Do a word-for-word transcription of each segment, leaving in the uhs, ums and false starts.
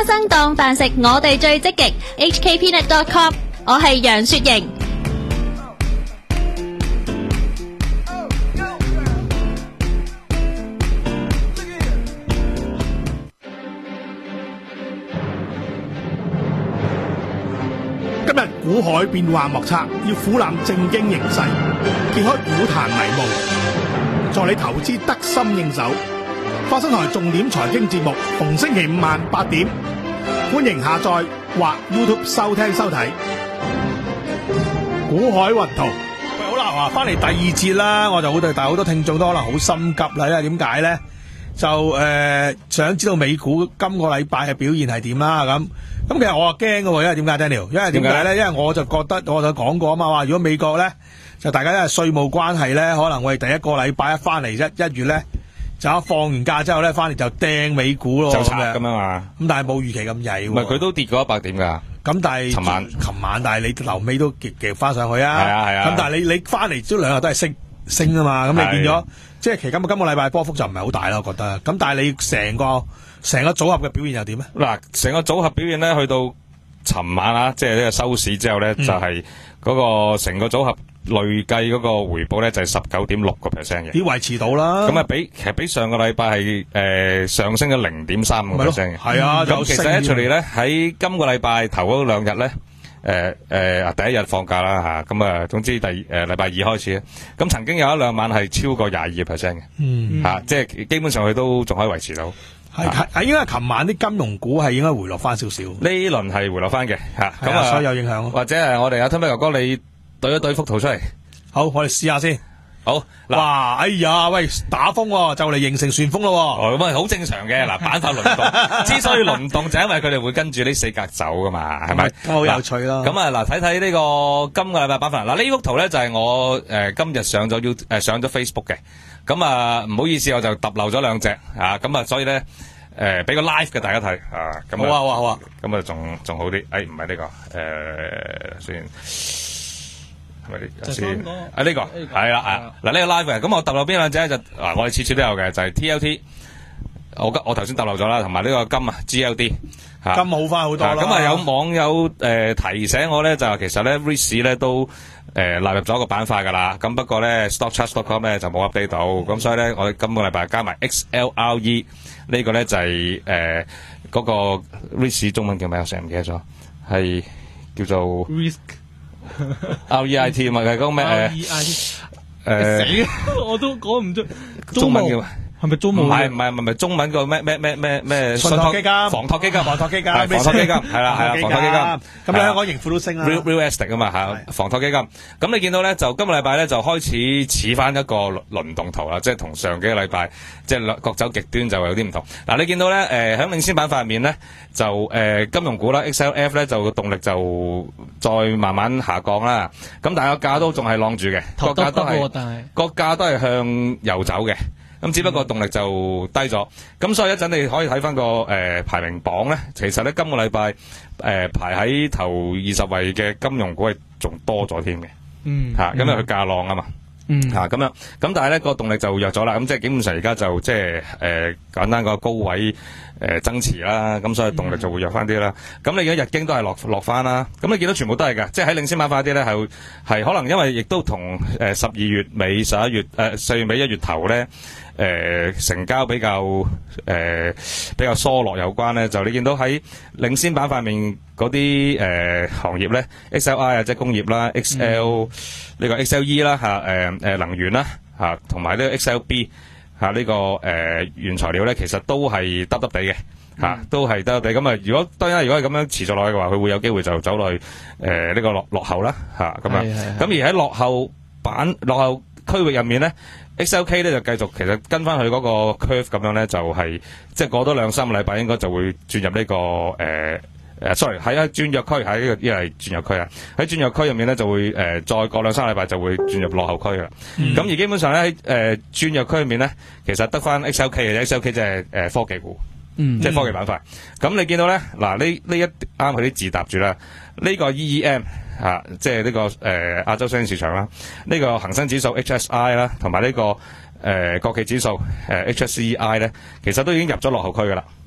花生當飯食，我哋最積極 H K peanut dot com， 我係楊雪瑩。 今日股海變幻莫測，要俯瞰正經形勢，揭開股壇迷霧，助你投資得心應手。花生台重點財經節目，逢星期五晚八點，歡迎下載或 YouTube 收聽收睇。股海雲圖，喂，好啦，翻嚟第二節啦，我就好對，但係好多聽眾都可能好心急啦，因為點解咧？就誒、呃、想知道美股今個禮拜嘅表現係點啦，咁咁其實我啊驚嘅喎，因為點解 Daniel？ 因為點解咧？因為我就覺得我就講過啊嘛，話如果美國咧就大家因為稅務關係咧，可能我哋第一個禮拜一翻嚟一一月咧就一放完假之後咧翻嚟就掟美股咯， 就拆咁樣啊！ 咁但係冇預期咁曳喎。 唔係佢都跌過一百點㗎。 咁但係尋晚尋晚但係你留尾都夾夾翻上去啊！ 係啊係啊！ 咁但係你你翻嚟都兩日都係升升啊嘛，咁你變咗。即係其實今今個禮拜波幅就唔係好大啦，我覺得。咁但係你成個成個組合嘅表現又點咧？ 嗱，成個組合表現咧，去到尋晚啊，即係呢個收市之後咧，嗯、就係嗰個成個組合累計嗰個回報咧，就係十九點六個 percent 嘅。 要維持到啦。咁啊，比其實比上個禮拜係誒上升咗零點三個 percent 嘅。 係啊， 咁其實咧，出嚟咧喺今個禮拜頭嗰兩日咧。誒誒啊！第一日放假啦嚇，咁啊總之第誒禮拜二開始咧，咁曾經有一兩晚係超過廿二個 percent 嘅，嗯嚇，即係基本上佢都仲可以維持到。 係係係應該係琴晚啲金融股係應該回落翻少少。呢輪係回落翻嘅嚇，咁啊所以有影響。或者係我哋阿 Tommy 哥哥，你對一對幅圖出嚟。 好，我哋試下先。好，哇！哎呀，喂，打風喎，就嚟形成旋風咯。 哦，咁啊，好正常嘅。嗱，板塊輪動，之所以輪動就係因為佢哋會跟住呢四格走噶嘛，係咪？ 好有趣啦。咁啊，嗱，睇睇呢個今個禮拜板塊。嗱，呢幅圖咧就係我誒今日上咗 You 誒上咗 Facebook 嘅。咁啊，唔好意思，我就揼漏咗兩隻啊。咁啊，所以咧誒俾個 live 嘅大家睇啊。咁好啊，好啊，好啊。 咁啊，仲仲好啲。誒，唔係呢個誒先。係咪呢？先啊，呢個係啦啊！嗱，呢個 live 嘅，咁我揼漏邊兩隻咧就嗱，我哋次次都有嘅，就係 T L T。我我頭先揼漏咗啦，同埋呢個金啊 G L D 嚇。金好翻好多啦。 咁啊有網友誒提醒我咧，就係其實咧 risk 咧都誒納入咗個板塊㗎啦。咁不過咧 stockcharts dot com 咧就冇 update 到，咁所以咧我哋今個禮拜加埋 X L R E 呢個咧就係誒嗰個 risk 中文叫咩？我成日唔記得咗，係叫做 risk。R E I T 嘛，係嗰個咩誒？誒， 死我都講唔出。 中文叫係咪中務？ 唔係唔係唔係中文個咩咩咩咩咩？ 信託基金、 房託基金、 房託基金、 房託基金係啦係啦，房託基金。 咁你香港盈富都升啦。 Real Real Estate 啊嘛嚇，房託基金。咁你見到咧，就今個禮拜咧就開始似翻一個輪動圖啦，即係同上幾個禮拜即係各走極端就有啲唔同。嗱，你見到咧誒喺領先板塊入面咧，就誒金融股啦 X L F 咧就個動力就再慢慢下降啦。咁但係個價都仲係晾住嘅，個價都係個價都係向右走嘅。咁只不過動力就低咗，咁所以一陣你可以睇翻個誒排名榜咧，其實咧今個禮拜誒排喺頭二十位嘅金融股係仲多咗添嘅，嗯嚇，因為佢價浪啊嘛，嗯嚇咁樣，咁但係咧個動力就弱咗啦，咁即係基本上而家就即係誒簡單個高位誒增持啦，咁所以動力就會弱翻啲啦。咁你而家日經都係落落翻啦，咁你見到全部都係㗎，即係喺領先板塊啲咧係係可能因為亦都同誒十二月尾十一月誒四月尾一月頭咧。誒、呃、成交比較誒、呃、比較疏落有關咧，就你見到喺領先板塊面嗰啲誒行業咧 ，X L I 啊即係工業啦 ，X L 呢、嗯、個 X L E 啦嚇誒誒能源啦嚇，同埋呢個 X L B 嚇、啊、呢、這個誒、呃、原材料咧，其實都係得得地嘅嚇、啊，都係得得地。咁啊，如果當然如果係咁樣持續落去嘅話，佢會有機會就走落去誒呢、呃這個落落後啦嚇咁樣。咁而喺落後板落後區域入面咧。X L K 咧就繼續其實跟翻佢嗰個 curve 咁樣咧，就係、是、即係過多兩三個禮拜應該就會轉入呢、這個誒誒、呃、sorry 喺喺轉弱區喺呢個呢個係轉弱區啊，喺轉弱區入面咧就會誒、呃、再過兩三個禮拜就會轉入落後區啦。咁、嗯、而基本上咧喺誒轉弱區入面咧，其實得翻 X L K 嘅 X L K 即係誒科技股，嗯、即係科技板塊。咁、嗯、你見到咧嗱呢呢一啱佢啲字搭住啦，呢、這個 E E M。啊，即係呢、這個誒、呃、亞洲商業市場啦，呢、這個恒生指數 H S I 啦，同埋呢個誒、呃、國企指數誒、呃、H S C I 咧，其實都已經入咗落後區噶啦。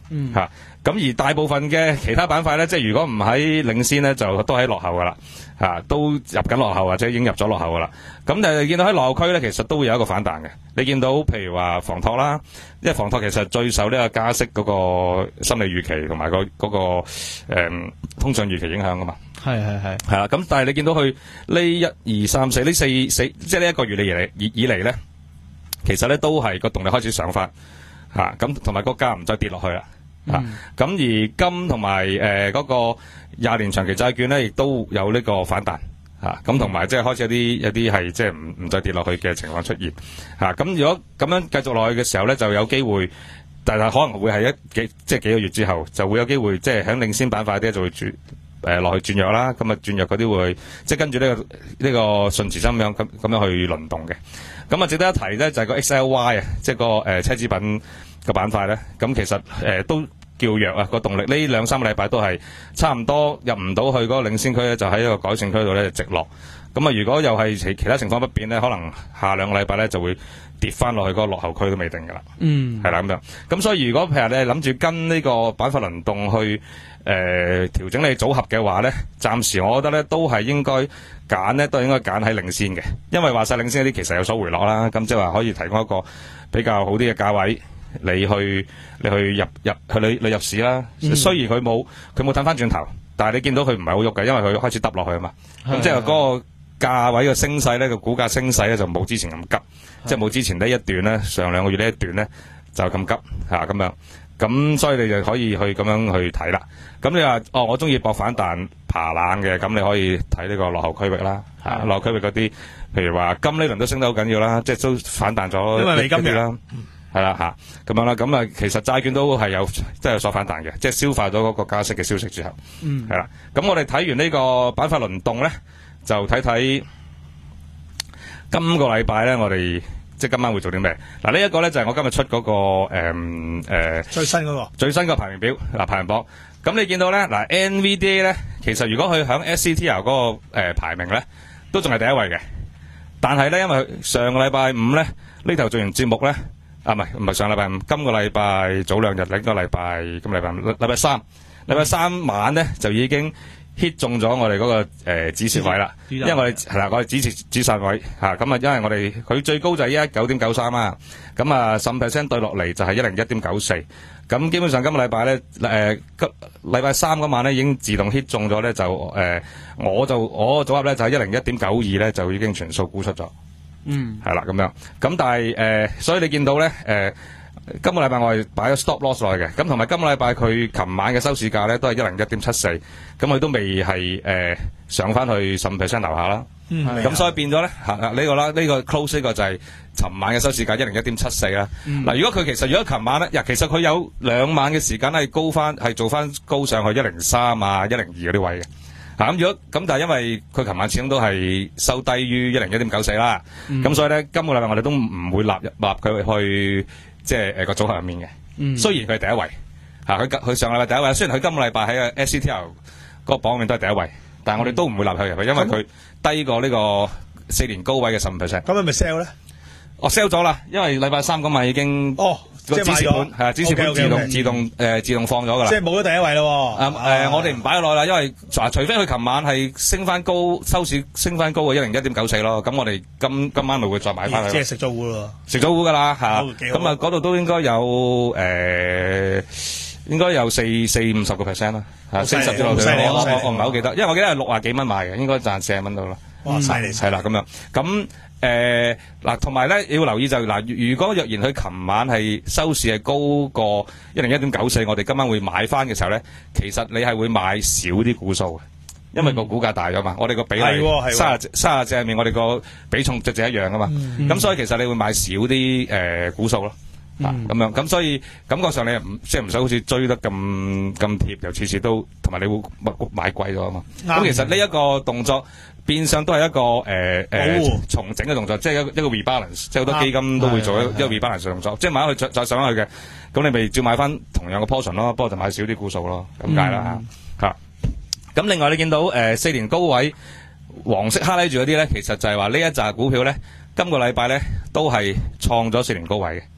嗯，吓、啊，咁而大部分嘅其他板塊咧，即係如果唔喺領先咧，就都喺落後噶啦，吓、啊，都入緊落後或者已經入咗落後噶啦。咁但係見到喺落後區咧，其實都會有一個反彈嘅。你見到譬如話房託啦，因為房託其實最受呢個加息嗰個心理預期同埋、嗰個嗰、嗰個誒、嗯、通脹預期影響噶嘛。 係係係。係啦，咁但係你見到佢呢一二三四呢四四，即係呢一個月嚟以以嚟咧，其實咧都係個動力開始上翻。吓，咁同埋個價唔再跌落去啦，吓、嗯，咁、啊、而金同埋誒嗰個廿年長期債券咧，亦都有呢個反彈，吓，咁同埋即係開始有啲有啲係即係唔唔再跌落去嘅情況出現，吓、啊，咁如果咁樣繼續落去嘅時候咧，就有機會，但係可能會係一幾即係幾個月之後，就會有機會即係喺領先板塊啲就會轉誒落去轉弱啦，咁啊轉弱嗰啲會即係跟住呢個呢、這個順時針咁樣咁咁樣去輪動嘅。咁啊，值得一提咧就係個 X L Y 啊，即係個誒奢侈品個板塊咧，咁其實誒、呃、都叫弱啊，個動力呢兩三個禮拜都係差唔多入唔到去嗰個領先區咧，就喺一個改善區度咧直落。咁啊，如果又係其其他情況不變咧，可能下兩個禮拜咧就會跌翻落去嗰個落後區都未定噶啦。嗯，係啦咁樣。咁所以如果譬如你諗住跟呢個板塊輪動去誒調整你組合嘅話咧，暫時我覺得咧都係應該揀咧，都係應該揀喺領先嘅，因為話晒領先嗰啲其實有所回落啦。咁即係話可以提供一個比較好啲嘅價位，你去你去入入去你你入市啦。嗯、雖然佢冇佢冇褪翻轉頭，但係你見到佢唔係好喐嘅，因為佢開始耷落去啊嘛。咁即係嗰個價位嘅升勢咧，個股價升勢咧就冇之前咁急，即係冇之前呢一段咧，上兩個月呢一段咧就咁急吓咁樣。咁所以你就可以去咁樣去睇啦。咁你話哦，我中意搏反彈爬冷嘅，咁你可以睇呢個落後區域啦。吓，落後區域嗰啲，譬如話金呢輪都升得好緊要啦，即係都反彈咗。因為你今日啦，係啦吓，咁樣啦。咁啊，其實債券都係有即係有所反彈嘅，即係消化咗嗰個加息嘅消息之後，嗯，係啦。咁我哋睇完呢個板塊輪動咧，就睇睇今個禮拜咧，我哋。即係今晚會做啲咩？嗱，呢一個咧就係我今日出嗰、那個誒誒、嗯呃、最新嗰、那個最新個排名表嗱排行榜。咁你見到咧嗱 N V D A 咧，其實如果佢響 S C T L 嗰、那個誒、呃、排名咧，都仲係第一位嘅。但係咧，因為佢上個禮拜五咧呢頭做完節目咧，啊唔係唔係上禮拜五，今個禮拜早兩日，另一個禮拜今個禮拜禮拜三，禮拜三晚咧就已經。hit 中咗我哋嗰、那個誒、呃、止蝕位啦，因為我哋係啦，我哋止蝕止蝕位吓，咁啊，因為我哋佢最高就係一一九點九三啦，咁啊十五 percent 對落嚟就係一零一點九四，咁基本上今個禮拜咧誒，禮拜三嗰晚咧已經自動 hit 中咗咧，就誒、呃，我就我組合咧就係一零一點九二咧就已經全數沽出咗，嗯，係啦咁樣，咁但係誒、呃，所以你見到咧誒。呃今個禮拜我係擺咗 stop loss 落去嘅，咁同埋今個禮拜佢琴晚嘅收市價咧都係一零一點七四，咁佢都未係誒、呃、上翻去十五 percent 樓下啦。咁、嗯、所以變咗咧嚇呢個啦，呢、這個 close 呢個就係尋晚嘅收市價一零一點七四啦。嗱、嗯，如果佢其實如果琴晚咧，呀其實佢有兩晚嘅時間係高翻，係做翻高上去一零三啊、一零二嗰啲位嘅。嚇、啊、咁如果咁，但係因為佢琴晚始終都係收低於一零一點九四啦，咁、嗯、所以咧今個禮拜我哋都唔會納入納佢去。即係誒個組合入面嘅、嗯，雖然佢係第一位，嚇佢佢上個禮拜第一位，雖然佢今個禮拜喺 S C T L 嗰個榜入面都係第一位，但係我哋都唔會納佢入去，因為佢低過呢個四年高位嘅十五 percent。咁係咪 sell 咧？我 sell 咗啦，因為禮拜三嗰晚已經哦，個止蝕盤係啊，止蝕盤自動 okay, okay, 自動誒、呃、自動放咗㗎啦。即係冇咗第一位咯。啊誒、呃，我哋唔擺落啦，因為除非佢琴晚係升翻高，收市升翻高嘅一零一點九四咯。咁我哋今今晚咪會再買翻去。即係食咗糊咯。食咗糊㗎啦嚇。咁啊，嗰度都應該有誒、呃，應該有四四五十個 percent 啦。嚇，四十之內我我我唔係好記得，因為我記得係六啊幾蚊買嘅，應該賺四十蚊到啦。哇！犀利係啦，咁樣咁。誒嗱，同埋咧要留意就嗱、是，如果若然佢琴晚係收市係高過一零一點九四，我哋今晚會買翻嘅時候咧，其實你係會買少啲股數嘅，因為個股價大咗嘛，嗯、我哋個比例三十三十隻入面，我哋個比重隻隻一樣噶嘛，咁、嗯、所以其實你會買少啲誒、呃、股數咯，咁、嗯、樣咁所以感覺上你唔即係唔使好似追得咁咁貼，又次次都同埋你會買貴咗啊嘛，咁、嗯、其實呢一個動作。變相都係一個誒誒、呃呃、重整嘅動作，即係一個一個 rebalance，即係好多基金都會做一、啊、一個 rebalance 嘅動作，即係買咗佢再再上翻去嘅，咁你咪照買翻同樣嘅 portion 咯，不過就買少啲股數咯，咁解啦嚇。咁、嗯、另外你見到誒四、呃、年高位黃色哈拉住嗰啲咧，其實就係話呢一紮股票咧，今個禮拜咧都係創咗四年高位嘅，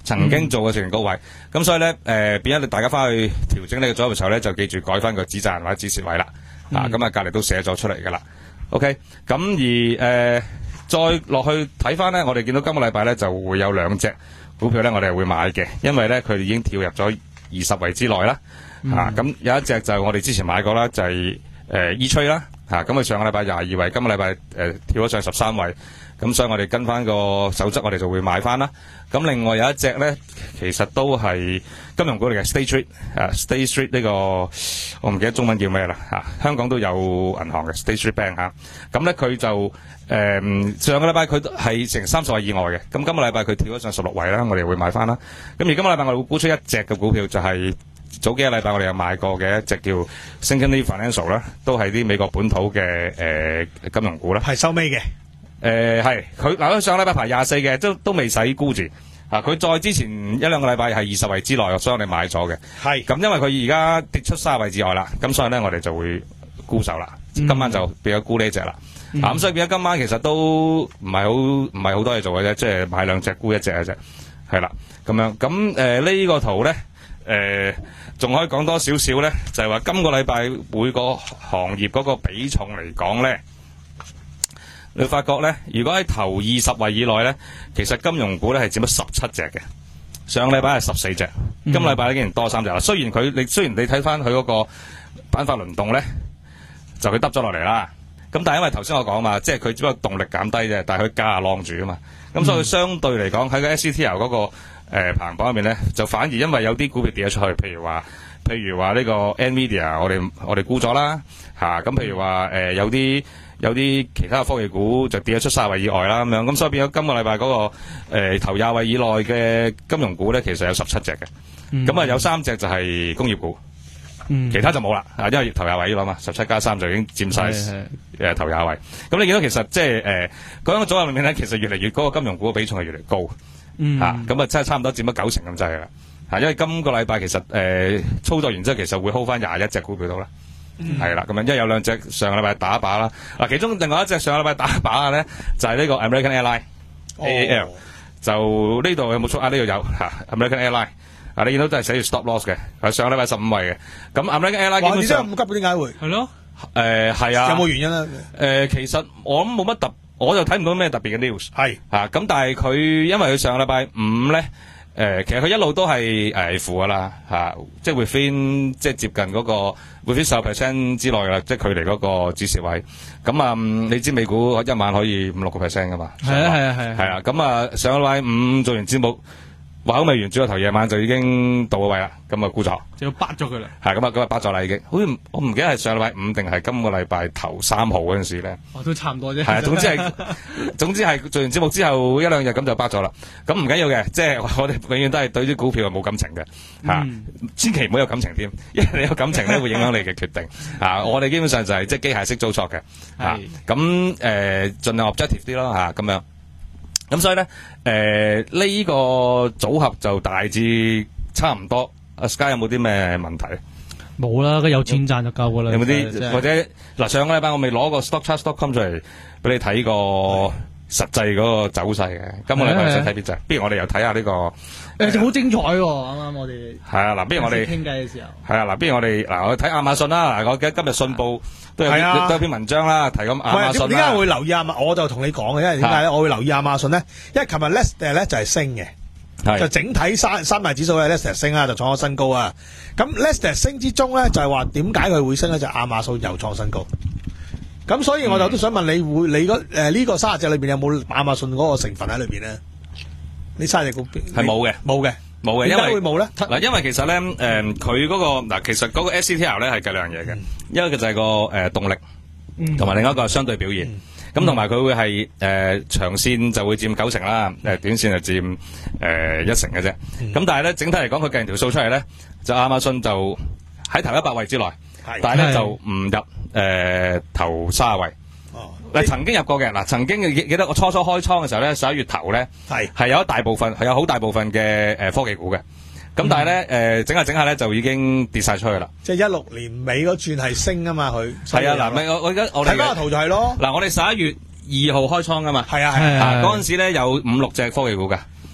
曾經做過全高位，咁、嗯、所以咧誒、呃、變咗大家翻去調整呢個組合嘅時候咧，就記住改翻個止賺或者止蝕位啦。嗯、啊，咁啊隔離都寫咗出嚟噶啦。OK，咁而誒、呃、再落去睇翻咧，我哋見到今個禮拜咧就會有兩隻股票咧，我哋係會買嘅，因為咧佢已經跳入咗二十位之內啦。嗯、啊，咁有一隻就我哋之前買過啦，就係誒 E-Trade 啦。嚇，咁佢上個禮拜廿二位，今個禮拜誒跳咗上十三位，咁所以我哋跟翻個守則，我哋就會買翻啦。咁另外有一隻咧，其實都係金融股嚟嘅 State Street 啊 State Street 呢個我唔記得中文叫咩啦嚇，香港都有銀行嘅 State Street Bank 嚇。咁咧佢就誒、呃、上個禮拜佢係成三十位以外嘅，咁今個禮拜佢跳咗上十六位啦，我哋會買翻啦。咁而今個禮拜我哋會沽出一隻嘅股票，就係、是。早幾個禮拜我哋有買過嘅一隻叫 Synchrony Financial 啦，都係啲美國本土嘅誒、呃、金融股啦。係收尾嘅。 誒係佢嗱，佢上個禮拜排廿四嘅，都都未使沽住。啊，佢再之前一兩個禮拜係二十位之內，所以我哋買咗嘅。係。咁因為佢而家跌出三十位之外啦，咁所以咧我哋就會沽手啦。嗯、今晚就變咗沽呢隻啦。嗯、啊咁所以變咗今晚其實都唔係好唔係好多嘢做嘅啫，即係買兩隻沽一隻嘅啫。係啦，咁樣咁誒呢個圖咧。誒，仲、呃、可以講多少少咧？就係、是、話今個禮拜每個行業嗰個比重嚟講咧，你會發覺咧，如果喺頭二十位以內咧，其實金融股咧係佔咗十七隻嘅。上個禮拜係十四隻，今個禮拜咧竟然多三隻啦。雖然佢你雖然你睇翻佢嗰個板塊輪動咧，就佢耷咗落嚟啦。咁但係因為頭先我講嘛，即係佢只不過動力減低啫，但係佢價晾住啊嘛。咁所以相對嚟講喺個 S C T L 嗰、那個。誒、呃、排行榜入面咧，就反而因為有啲股票跌咗出去，譬如話，譬如話呢個 Nvidia，我哋我哋沽咗啦，嚇、啊、咁譬如話誒、呃、有啲有啲其他科技股就跌咗出三位以外啦，咁樣咁所以變咗今個禮拜嗰個、呃、頭廿位以內嘅金融股咧，其實有十七隻嘅，咁啊、嗯、有三隻就係工業股，嗯、其他就冇啦，啊因為頭廿位啦嘛，十七加三就已經佔晒誒頭廿位，咁你見到其實即係誒嗰個組合裏面咧，其實越嚟越嗰個金融股嘅比重係越嚟越高。嗯，吓咁啊，真係差唔多佔咗九成咁滯啦，吓，因為今個禮拜其實誒、呃、操作完之後，其實會 hold 翻廿一隻股票到啦，係啦、嗯，咁樣，因為有兩隻上個禮拜打靶啦，嗱，其中另外一隻上個禮拜打靶嘅咧，就係、是、呢個 American Airline A A L，、哦、就呢度有冇出啊？呢度有吓 American Airline， 啊，你見到都係寫住 stop loss 嘅，係上個禮拜十五位嘅，咁 American Airline 基本上咁急點解會係咯？ 誒係啊， 有冇原因啊？誒、 呃，其實我諗冇乜特。我就睇唔到咩特別嘅 news，係嚇咁，但係佢因為佢上個禮拜五咧，誒、呃、其實佢一路都係誒負噶啦嚇，即係 within 即係接近嗰個 within 十 percent 之內㗎啦，即係距離嗰個止蝕位。咁啊、嗯，你知美股一晚可以五六個 percent 噶嘛？係啊係啊係啊，係啊咁啊，上個禮拜五做完節目。話口未完，朝頭夜晚就已經到咗位啦，咁啊沽咗，就要bắt咗佢啦。係咁啊，咁啊bắt咗啦已經。好似我唔記得係上禮拜五定係今個禮拜頭三號嗰陣時咧。哦，都差唔多啫。係啊，總之係，總之係做完節目之後一兩日咁就bắt咗啦。咁唔緊要嘅，即係我哋永遠都係對啲股票係冇感情嘅，吓、嗯，千祈唔好有感情添，因為你有感情咧會影響你嘅決定。啊，我哋基本上就係即係機械式操作嘅，吓是，咁誒、呃、盡量 objective 啲咯，吓咁樣。咁所以咧，誒、呃、呢、這個組合就大致差唔多。阿 Sky 有冇啲咩問題？ 冇啦，有錢賺就夠噶啦。 有冇啲或者嗱？上個禮拜我未攞個 stock chart dot com 出嚟俾你睇過實際嗰個走勢嘅。今個禮拜想睇邊隻？不如我哋又睇下呢個誒，好精彩喎！啱啱我哋係啊，嗱，不如我哋傾偈嘅時候係啊，嗱，不如我哋嗱，我睇亞馬遜啦。嗱，我記得今日信報都有都有篇文章啦，提咁亞馬遜啦。點解會留意亞馬？我就同你講嘅，因為點解咧？我會留意亞馬遜咧，因為琴日 Nasdaq 咧就係升嘅。就整體三三大指數咧 Nasdaq 升啊，就創咗新高啊。咁 Nasdaq 升之中咧，就係話點解佢會升咧？就亞馬遜又創新高。咁所以我就都想問你會你嗰誒呢個三十隻裏邊有冇亞馬遜嗰個成分喺裏邊咧？呢三十隻股票係冇嘅，冇嘅，冇嘅。 點解會冇咧？ 嗱，因為其實咧誒佢嗰個嗱，其實嗰個 S C T L 咧係計兩樣嘢嘅，一個就係個誒動力，同埋另一個係相對表現。咁同埋佢會係誒、呃、長線就會佔九成啦，誒短線就佔誒、呃、一成嘅啫。咁、嗯、但係咧整體嚟講，佢計完條數出嚟咧，就亞馬遜就喺頭一百位之內，是但係咧就唔入誒、呃、頭卅位。哦，嗱曾經入過嘅，嗱曾經記記得我初初開倉嘅時候咧，十一月頭咧係係有一大部分係有好大部分嘅誒科技股嘅。咁但係咧，誒、呃、整下整下咧就已經跌晒出去啦。即係一六年尾嗰轉係升啊嘛，佢係啊嗱，咪我我而家我睇翻個圖就係咯。嗱，我哋十一月二號開倉噶嘛，係啊係啊，嗰陣時咧有五六隻科技股噶，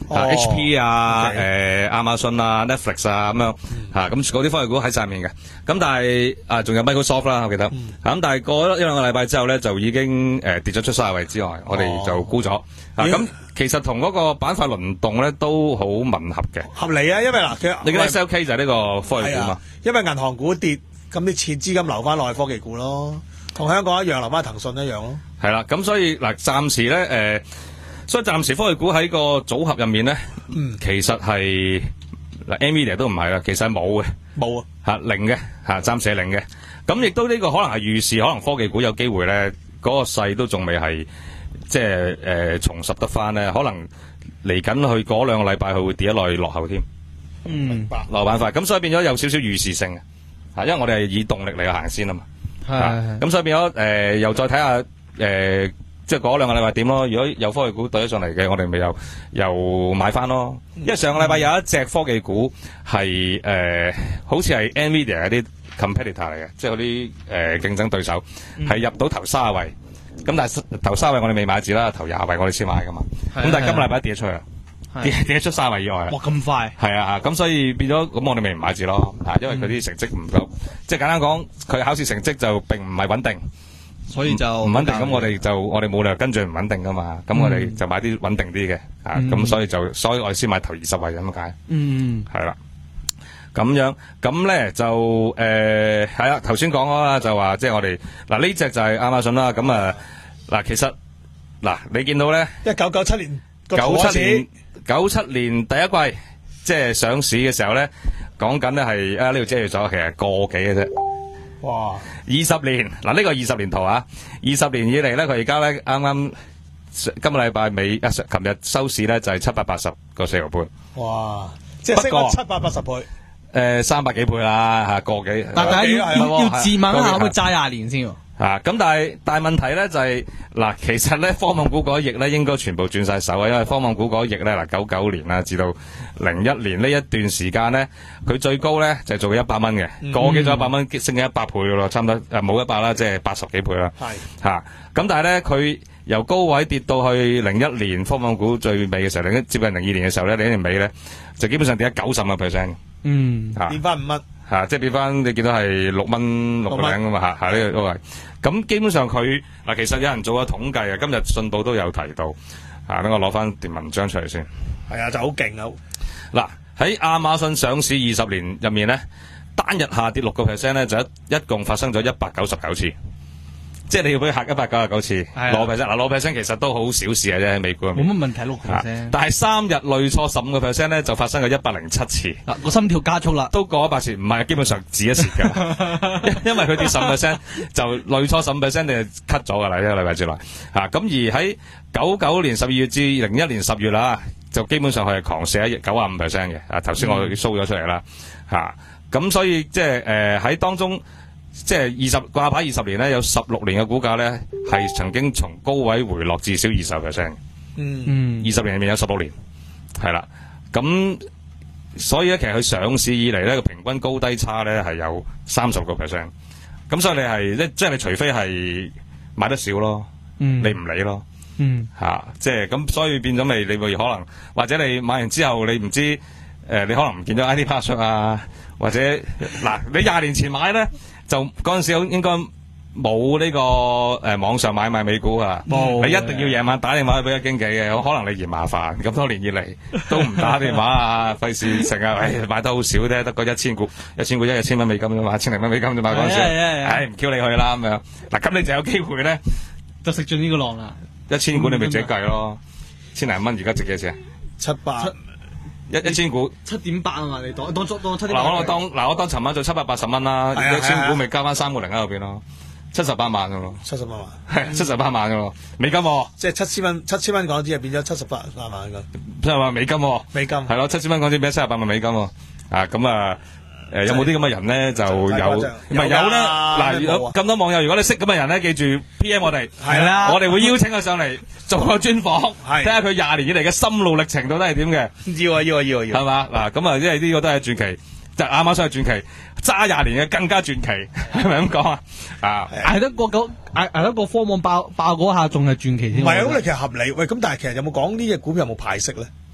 哦 H P 啊、 OK 誒亞馬遜啊、Netflix 啊咁樣嚇，咁嗰啲科技股喺晒面嘅。咁但係啊，仲有 Microsoft 啦，我記得。咁、 嗯、 但係過咗一兩個禮拜之後咧，就已經誒、呃、跌咗出三十位之外，我哋就沽咗。啊，咁、 咦其實同嗰個板塊輪動咧都好吻合嘅。 合理啊，因為嗱，佢你嘅 S L K 就係呢個科技股嘛。 因為銀行股跌，咁啲錢資金流翻落去科技股咯，同香港一樣流翻騰訊一樣咯。 係啦，咁所以嗱，暫時咧誒、呃，所以暫時科技股喺個組合入面咧， 嗯， 其實係嗱 Nvidia 都唔係啦，其實係冇嘅， 冇啊， 嚇零嘅嚇，暫時係零嘅。咁亦都呢個可能係預示，可能科技股有機會咧，嗰、那個勢都仲未係即係誒重拾得翻咧，可能嚟緊去嗰兩個禮拜佢會跌一落去落後添。 嗯， 明白。 落板塊，咁所以變咗有少少預示性嘅，嚇，因為我哋係以動力嚟去行先啊嘛。 係咁所以變咗誒、呃，又再睇下誒，即係嗰兩個禮拜點咯。如果有科技股對咗上嚟嘅，我哋咪又又買翻咯。因為上個禮拜有一隻科技股係誒、呃，好似係 Nvidia 嗰啲 competitor 嚟嘅，即係嗰啲誒競爭對手，係、嗯、入到頭三十位。咁但係頭三十位我哋未買字啦，頭廿位我哋先買噶嘛。咁但係今個禮拜跌咗出去。跌跌出三位以外啦！ 哇，咁快！ 係啊，咁所以變咗咁，我哋咪唔買字咯。啊，因為佢啲成績唔夠，嗯、即係簡單講，佢考試成績就並唔係穩定， 所以就唔穩定。咁我哋就我哋冇理由跟住唔穩定噶嘛。咁、嗯、我哋就買啲穩定啲嘅。啊，咁、嗯、所以就所以我哋先買頭二十位咁解。嗯，係啦。咁樣咁咧就誒係啦。頭先講咗啦，就話即係我哋嗱呢隻就係亞馬遜啦。咁啊嗱，其實嗱你見到咧， 一九九七年九七年。九七年第一季即係上市嘅時候咧，講緊咧係啊呢度遮住咗，其實個幾嘅啫。哇！二十年嗱呢個二十年圖啊，二十年以嚟咧，佢而家咧啱啱今個禮拜尾啊，琴日收市咧就係七百八十個四毫半。 哇！即係升咗七百八十倍。 誒，三百幾倍啦吓，個幾。 但係大家要要要自問下，可唔可以揸廿年先？ 啊，咁但係但係問題咧就係、是、嗱，其實咧科網股嗰一役咧應該全部轉晒手啊，因為科網股嗰一役咧嗱九九年啦至到零一年呢一段時間咧，佢最高咧就係做咗一百蚊嘅，嗯、個幾咗一百蚊升咗一百倍噶咯，差唔多誒冇一百啦，即係八十幾倍啦。係吓，咁但係咧佢由高位跌到去零一年科網股最尾嘅時候，零一接近零二年嘅時候咧，零一年尾咧就基本上跌咗九十個 percent。嗯，吓跌翻五蚊。 吓、啊，即係變翻，你見到係六蚊六個零咁嘛吓，吓呢個都係。咁基本上佢嗱，其實有人做咗統計啊，今日信報都有提到。啊，等我攞翻段文章出嚟先。 係啊，就好勁啊！ 嗱，喺亞馬遜上市二十年入面咧，單日下跌六個 percent 咧，就一一共發生咗一百九十九次。即係你要俾佢嚇一百九十九次，攞 percent 嗱攞 percent 其實都好小事嘅啫，喺美股入面。 冇乜問題，六 percent。但係三日累錯十五個 percent 咧，就發生咗一百零七次。 嗱，個心跳加速啦， 都過一百次，唔係基本上止一次㗎。因因為佢跌十五 percent 就累錯十五 percent，你就 cut 咗㗎啦，一個禮拜之內。嚇咁而喺九九年十二月至零一年十月啦，就基本上佢係狂瀉喺九啊五 percent 嘅。啊頭先我 show 咗出嚟啦。嚇咁所以即係誒喺當中。即係二十掛牌二十年咧，有十六年嘅股價咧係曾經從高位回落至少二十 percent。嗯，二十年入面有十六年，係啦。咁所以咧，其實佢上市以嚟咧個平均高低差咧係有三十個 percent。咁所以你係即係你除非係買得少咯，嗯、你唔理咯，嗯吓，即係咁，所以變咗咪你會可能或者你買完之後你唔知誒、呃，你可能唔見咗 I D password 啊，或者嗱你廿年前買咧。就嗰陣時應該冇呢個誒、呃、網上買賣美股啊，你一定要夜晚打電話去俾個經紀嘅，可能你嫌麻煩，咁多年以嚟都唔打電話啊，費事成日誒買得好少啫，得個一千股，一千股一日千蚊美金啫嘛，千零蚊美金啫嘛嗰陣時，唉唔叫你去啦咁樣，嗱咁你就有機會咧， 就食盡呢個浪啦， 一千股你咪自己計咯，千零蚊而家值幾多錢？ 七百。 一一千股七點八啊嘛，你當當當當七點。 嗱我當嗱我當尋晚做七百八十蚊啦，一千股咪加翻三個零喺後邊咯，七十八萬噶咯， 七十八萬， 係七十八萬噶咯，美金， 即係七千蚊，七千蚊港紙就變咗七十八八萬噶， 即係話美金， 美金係咯，七千蚊港紙變咗七十八萬美金，啊咁啊。誒，有冇啲咁嘅人咧？就有，唔係有咧。嗱，如果咁多網友，如果你識咁嘅人咧，記住 P M 我哋，係啦，我哋會邀請佢上嚟做個專訪，睇下佢廿年以嚟嘅心路歷程到底係點嘅。要啊，要啊，要啊，要。係嘛？嗱，咁啊，因為呢個都係傳奇，就亞馬遜係傳奇，揸廿年嘅更加傳奇，係咪咁講啊？啊， 捱得過九，捱捱得過科網爆爆嗰下，仲係傳奇添。 唔係啊，咁你其實合理。喂，咁但係其實有冇講呢隻股票有冇派息咧？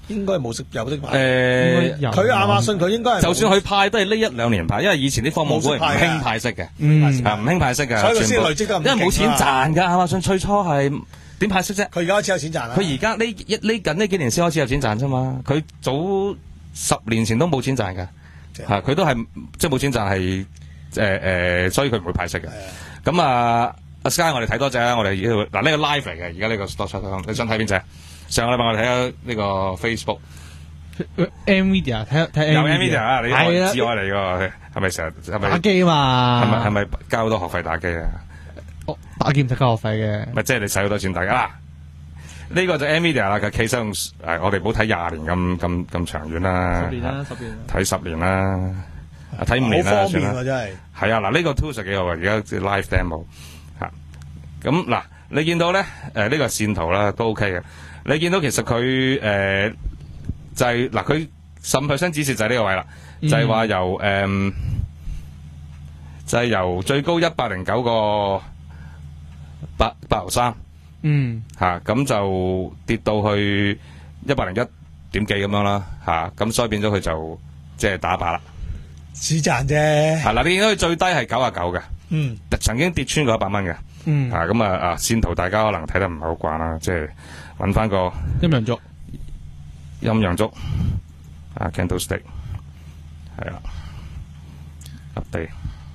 應該冇識有識派。 誒， 有佢亞馬遜佢應該係冇就算佢派都係呢一兩年派，因為以前啲科網股係唔興派息嘅， 嗯啊唔興派息嘅， 所以佢先全部累積得咁因為冇錢勁啊賺㗎。亞馬遜最初係點派息啫？ 佢而家開始有錢賺啦。 佢而家呢一呢近呢幾年先開始有錢賺啫嘛。佢早十年前都冇錢賺㗎，嚇佢都係即係冇錢賺係誒誒，所以佢唔會派息嘅。咁啊，阿 Sky 我哋睇多隻啦，我哋呢度嗱呢個 live 嚟嘅，而家呢個 stock chart，你想睇邊隻？上個禮拜我哋睇下呢個 Facebook。 Nvidia 睇睇有 Nvidia 啊，你係啊我至愛嚟㗎，係咪成日係咪打機嘛？ 係咪係咪交好多學費打機啊？ 哦打機唔使交學費嘅。 咪即係你使好多錢打機啦。呢個就 Nvidia 啦，佢其實用誒我哋唔好睇廿年咁咁咁長遠啦， 十年啦，十年啦。 睇十年啦，啊睇五年啦好方算啦。 便喎真係。 係啊，嗱呢個 tools 幾好啊，而家 live demo 嚇。咁嗱，你見到咧誒呢個線圖啦都 OK 嘅。你見到其實佢誒就係嗱佢十五 percent 指示就係呢個位啦，就係話由誒就係由最高一百零九個八八毫三。 嗯， 吓咁、就跌到去一百零一點幾咁樣啦，吓、咁所以變咗佢就即係打靶啦。 只賺啫。 係啦，你見到佢最低係九啊九嘅， 嗯， 曾經跌穿過一百蚊嘅。 嗯， 啊咁啊啊線圖大家可能睇得唔係好慣啦，即係揾翻個陰陽燭。 陰陽燭啊 candlestick 係啦，update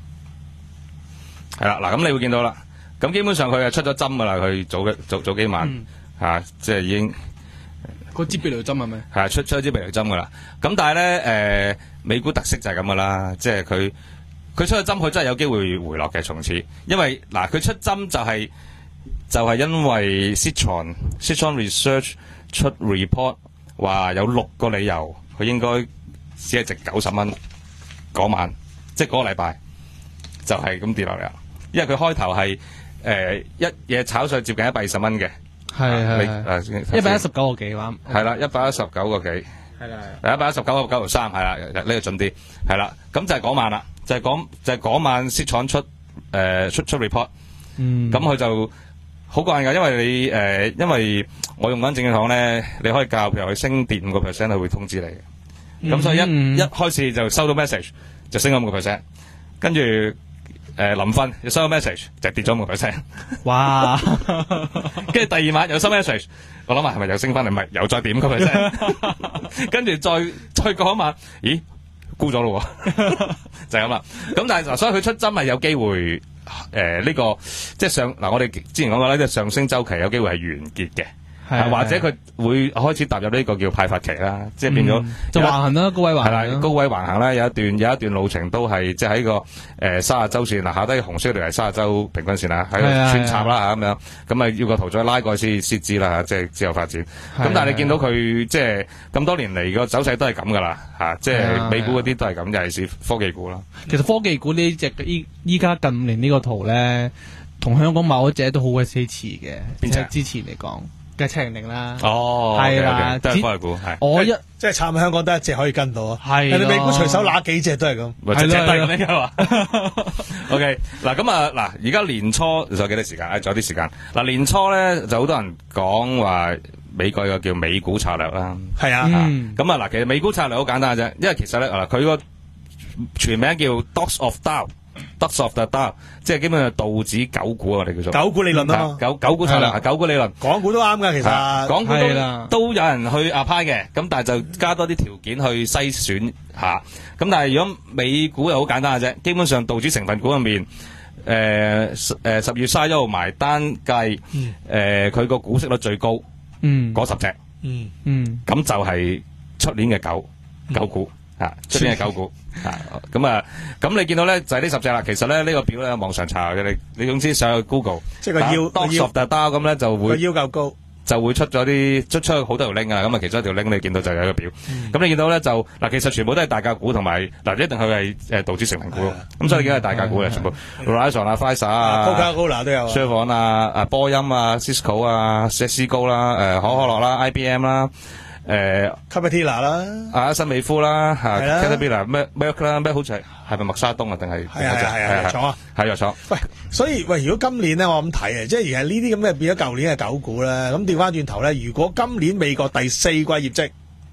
係啦嗱，咁你會見到啦。咁基本上佢係出咗針噶啦，佢早嘅早早幾晚嗯嚇、啊，即係已經個支避雷針係咪？ 係啊出出一支避雷針噶啦。咁但係咧誒，美股特色就係咁噶啦，即係佢佢出咗針，佢真係有機會回落嘅從此。因為嗱，佢出針就係、就係、因為 Citron Citron Research 出 report 話有六個理由，佢應該只係值九十蚊嗰晚，即係嗰個禮拜就係咁跌落嚟啦。因為佢開頭係。誒、呃、一嘢炒上接近一百二十蚊嘅， 係係係一百一十九個幾話， 係啦，一百一十九個幾， 係啦， 一百一十九個九毫三，係啦，呢、呢個準啲，係啦，咁就係嗰晚啦，就係、係、嗰就係、係、嗰晚息廠出誒、呃、出出 report， 嗯， 咁佢就好慣㗎，因為你誒、呃、因為我用緊證券行咧，你可以教譬如佢升跌五個 percent，佢會通知你嘅，咁、嗯、所以一、嗯、一開始就收到 message 就升咗五個 percent，跟住。誒臨瞓又收個 message 就跌咗五個 percent， 哇！ 跟住第二晚又收 message，我諗下係咪又升翻嚟？唔係又再跌五個 percent，跟住再再過一晚，咦沽咗咯喎，就係咁啦。咁但係嗱，所以佢出針係有機會誒呢、呃這個即係上嗱，我哋之前講過咧，即係上升週期有機會係完結嘅。啊、或者佢會開始踏入呢個叫派發期啦，即係變咗、嗯、 就橫行啦，高位橫行係啦，高位橫行啦，有一段有一段路程都係即係喺個誒三十週線嗱，下低紅色條係三十週平均線啦，喺度穿插啦嚇咁樣，咁啊要個圖再拉過去先先知啦嚇，即係之後發展。咁但係你見到佢即係咁多年嚟個走勢都係咁噶啦嚇，即係美股嗰啲都係咁，尤其是科技股啦。 其實科技股呢隻依依家近年呢個圖咧，同香港某一隻都好鬼死似嘅，邊隻之前嚟講。嘅七零零啦， 哦， 係啦， 都係科技股，係我一即係撐香港得一隻可以跟到啊， 係人哋美股隨手揦幾隻都係咁， 係啦，係咁樣嘛。OK，嗱咁啊，嗱而家年初仲有幾多時間？誒，仲有啲時間。嗱年初咧就好多人講話美國有個叫美股策略啦， 係啊， 咁啊嗱，其實美股策略好簡單嘅啫，因為其實咧嗱佢個全名叫 Dogs of Dow。Dogs of the Dow， 即係基本上道指九股啊，我哋叫做九股理論啊嘛， 九九股策略，九股理論， 港股都啱噶，其實港股都都有人去 apply 嘅，咁但係就加多啲條件去篩選下，咁但係如果美股又好簡單嘅啫，基本上道指成分股入面，誒誒十月卅一號埋單計，誒佢個股息率最高，嗯，嗰十隻，嗯嗯，咁就係出年嘅九九股。啊，出邊係九股啊，咁啊，咁你見到咧就係呢十隻啦。其實咧呢個表咧網上查嘅，你你總之上去 Google， 即係個腰 ，Dogs of the Dow咁咧就會個腰夠高， 就會出咗啲出出好多條 link 啊。咁啊，其中一條 link 你見到就有一個表。咁你見到咧就嗱，其實全部都係大價股同埋嗱，一定佢係誒道指成分股。咁所以你見係大價股嘅全部 ，Verizon 啊、Pfizer 啊、 Coca-Cola 都有 Chevron 啊、啊波音啊、Cisco 啊、石膏啦、誒可可樂啦、I B M 啦。誒 Caterpillar 啦， 啊新美孚啦，嚇 Caterpillar 咩 Merck 啦，咩好似係係咪默沙東啊？定係係係係藥廠啊， 係藥廠。 喂，所以喂，如果今年咧，我咁睇啊，即係而係呢啲咁嘅變咗舊年嘅九股咧，咁調翻轉頭咧，如果今年美國第四季業績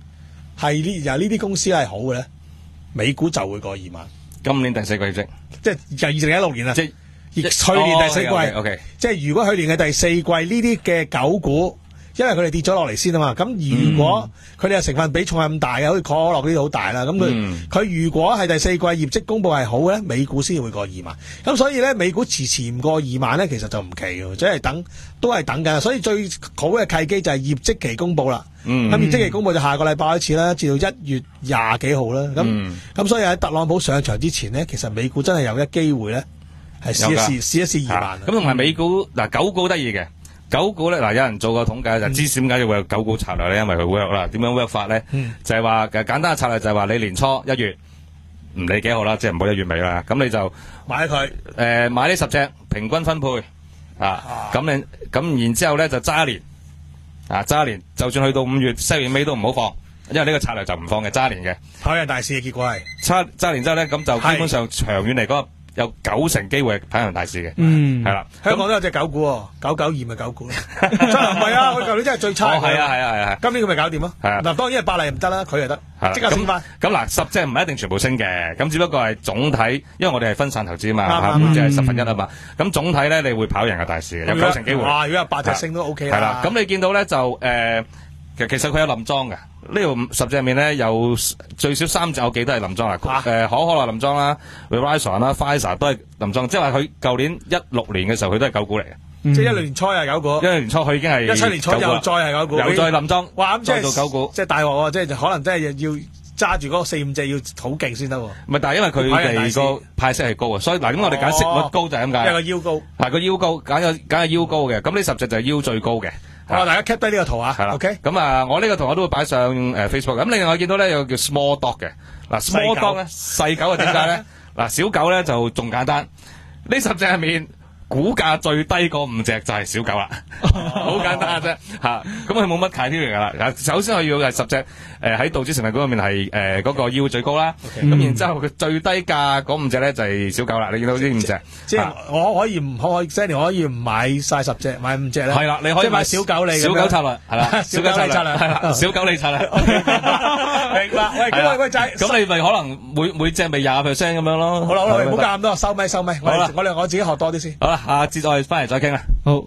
係呢由呢啲公司係好嘅咧，美股就會過二萬。 今年第四季業績， 即係就二零一六年啦， 即係去年第四季。 哦、okay, okay, okay. 即係如果去年嘅第四季呢啲嘅狗股，因為佢哋跌咗落嚟先啊嘛。咁如果佢哋嘅成分比重係咁大嘅，好似可樂呢啲好大啦。咁佢佢如果係第四季業績公佈係好咧，美股先會過二萬。咁所以咧，美股遲遲唔過二萬咧，其實就唔奇嘅，即係等都係等緊。所以最好嘅契機就係業績期公佈啦。咁、嗯、業績期公佈就下個禮拜開始啦，至到一月廿幾號啦。咁咁、嗯、所以喺特朗普上場之前呢，其實美股真係有一機會咧，係試一試試一試二萬。 咁同埋美股嗱，狗股得意嘅狗股咧嗱，有人做過統計就知點解要會有狗股策略咧，因為佢 work 啦。點樣 work 法咧？嗯、就係話簡單嘅策略就係話你年初一月唔理幾號啦，即係唔好一月尾啦。咁你就買佢誒、呃、買呢十隻平均分配啊。咁你咁然之後咧就揸一年。啊，揸年就算去到五月、七月尾都唔好放，因為呢個策略就唔放嘅，揸年嘅。跑贏大市嘅結果係揸揸年之後咧，咁就基本上長遠嚟講有九成機會係跑贏大市嘅。嗯，係啦，香港都有隻狗股，九九二咪狗股咯。真係唔係啊！佢舊年真係最差。哦，係啊，係啊，係啊。今年佢咪搞掂咯。係啊。嗱，當然係百麗唔得啦，佢又得，即刻升翻。咁嗱，十隻唔係一定全部升嘅，咁只不過係總體，因為我哋係分散投資啊嘛，每隻係十分一啊嘛。咁總體咧，你會跑贏嘅大市嘅，有九成機會。哇！如果有八隻升都 OK 啦。係啦，咁你見到咧就誒，其實其實佢有冧莊嘅。呢度十隻入面咧有最少三隻我記得係冧莊啊，誒可可樂冧莊啦 Verizon 啦 Pfizer 都係冧莊，即係話佢舊年一六年嘅時候佢都係狗股嚟嘅，即係一六年初係狗股，一六年初佢已經係一七年初又再係狗股，又再冧莊，哇咁即係做狗股，即係大鑊喎，即係可能真係要揸住嗰四五隻要好勁先得喎。唔係，但係因為佢哋個派息係高啊，所以嗱咁我哋揀息率高就係咁解，因為個腰高，係個腰高，揀個揀個腰高嘅，咁呢十隻就係腰最高嘅。好，大家 cap 低呢個圖啊，係啦 ，OK。咁啊，我呢個圖我都會擺上誒 Facebook。咁另外我見到咧有個叫 small dog 嘅，嗱 small dog 咧細狗啊，點解咧？嗱小狗咧就仲簡單，呢十隻入面股價最低嗰五隻就係小狗啦，好簡單嘅啫嚇。咁佢冇乜 criteria噶啦。首先我要係十隻誒喺道指成分股入面係誒嗰個腰最高啦。咁然之後佢最低價嗰五隻咧就係小狗啦。你見到呢五隻？即係我可以唔可以 Sandy 可以唔買晒十隻，買五隻咧？係啦，你可以買小狗嚟。小狗策略係啦，小狗策略係啦，小狗你策略。明白。喂，咁喂仔，咁你咪可能每每隻咪廿 percent 咁樣咯。好啦好啦，唔好教咁多，收咪收咪。好啦，我哋我自己學多啲先。好啦。下節我哋翻嚟再傾啦。好。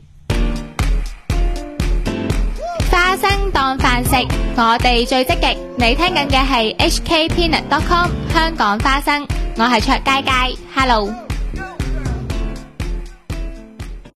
花生當飯食，我哋最積極。你聽緊嘅係 H K Peanut dot com 香港花生，我係卓佳佳。Hello。